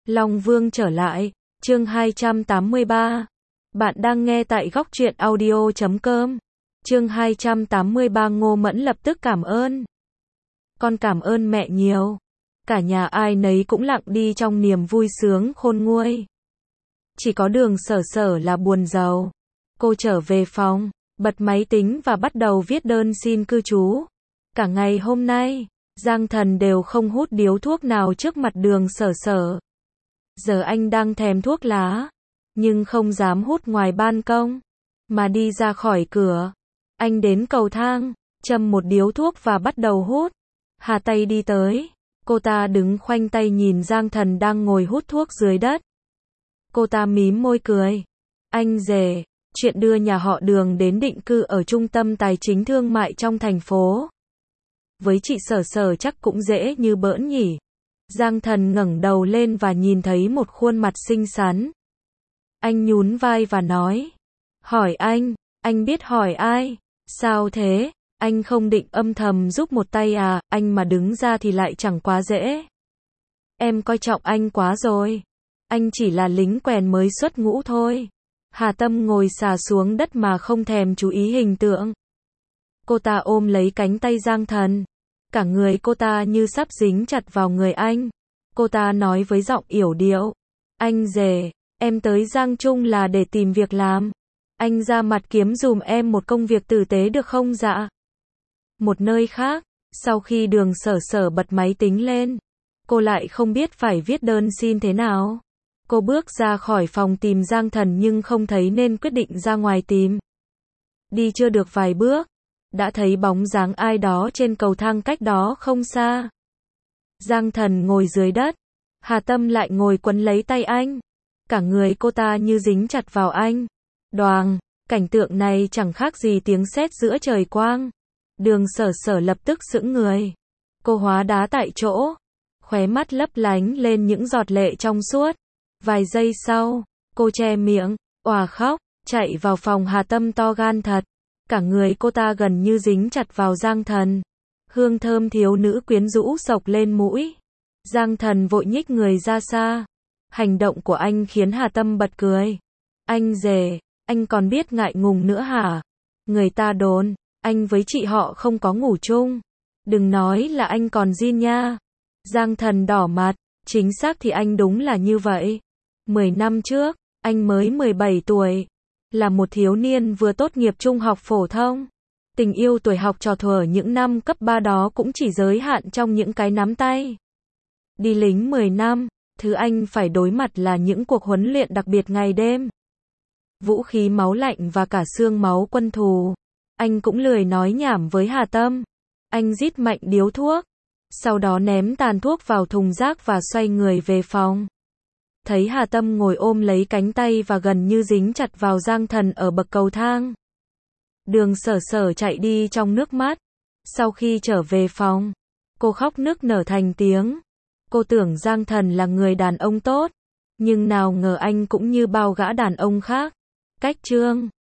Long Vương trở lại, chương 283. Bạn đang nghe tại Góc Truyện Audio.com. Chương 283 Ngô Mẫn lập tức cảm ơn. Con cảm ơn mẹ nhiều. Cả nhà ai nấy cũng lặng đi trong niềm vui sướng khôn nguôi. Chỉ có Đường Sở Sở là buồn rầu. Cô trở về phòng, bật máy tính và bắt đầu viết đơn xin cư trú. Cả ngày hôm nay, Giang Thần đều không hút điếu thuốc nào trước mặt Đường Sở Sở. Giờ anh đang thèm thuốc lá, nhưng không dám hút ngoài ban công, mà đi ra khỏi cửa. Anh đến cầu thang, châm một điếu thuốc và bắt đầu hút. Hà Tây đi tới, cô ta đứng khoanh tay nhìn Giang Thần đang ngồi hút thuốc dưới đất. Cô ta mím môi cười. Anh rể, chuyện đưa nhà họ Đường đến định cư ở trung tâm tài chính thương mại trong thành phố. Với chị Sở Sở chắc cũng dễ như bỡn nhỉ. Giang Thần ngẩng đầu lên và nhìn thấy một khuôn mặt xinh xắn. Anh nhún vai và nói. Hỏi anh biết hỏi ai? Sao thế? Anh không định âm thầm giúp một tay à, anh mà đứng ra thì lại chẳng quá dễ. Em coi trọng anh quá rồi. Anh chỉ là lính quèn mới xuất ngũ thôi. Hà Tâm ngồi xà xuống đất mà không thèm chú ý hình tượng. Cô ta ôm lấy cánh tay Giang Thần. Cả người cô ta như sắp dính chặt vào người anh. Cô ta nói với giọng yểu điệu. Anh rể, em tới Giang Trung là để tìm việc làm. Anh ra mặt kiếm dùm em một công việc tử tế được không dạ? Một nơi khác, sau khi Đường Sở Sở bật máy tính lên, cô lại không biết phải viết đơn xin thế nào. Cô bước ra khỏi phòng tìm Giang Thần nhưng không thấy nên quyết định ra ngoài tìm. Đi chưa được vài bước, đã thấy bóng dáng ai đó trên cầu thang cách đó không xa. Giang Thần ngồi dưới đất, Hà Tâm lại ngồi quấn lấy tay anh. Cả người cô ta như dính chặt vào anh. Đoàng, cảnh tượng này chẳng khác gì tiếng sét giữa trời quang. Đường Sở Sở lập tức sững người. Cô hóa đá tại chỗ, khóe mắt lấp lánh lên những giọt lệ trong suốt. Vài giây sau, cô che miệng, òa khóc, chạy vào phòng Hà Tâm to gan thật. Cả người cô ta gần như dính chặt vào Giang Thần. Hương thơm thiếu nữ quyến rũ xộc lên mũi. Giang Thần vội nhích người ra xa. Hành động của anh khiến Hà Tâm bật cười. Anh rể, anh còn biết ngại ngùng nữa hả? Người ta đồn, anh với chị họ không có ngủ chung. Đừng nói là anh còn zin nha. Giang Thần đỏ mặt, chính xác thì anh đúng là như vậy. 10 năm trước, anh mới 17 tuổi. Là một thiếu niên vừa tốt nghiệp trung học phổ thông. Tình yêu tuổi học trò thuở những năm cấp 3 đó cũng chỉ giới hạn trong những cái nắm tay. Đi lính 10 năm, thứ anh phải đối mặt là những cuộc huấn luyện đặc biệt ngày đêm. Vũ khí máu lạnh và cả xương máu quân thù. Anh cũng lười nói nhảm với Hà Tâm. Anh rít mạnh điếu thuốc. Sau đó ném tàn thuốc vào thùng rác và xoay người về phòng. Thấy Hà Tâm ngồi ôm lấy cánh tay và gần như dính chặt vào Giang Thần ở bậc cầu thang. Đường Sở Sở chạy đi trong nước mắt. Sau khi trở về phòng, cô khóc nức nở thành tiếng. Cô tưởng Giang Thần là người đàn ông tốt, nhưng nào ngờ anh cũng như bao gã đàn ông khác. Cách chương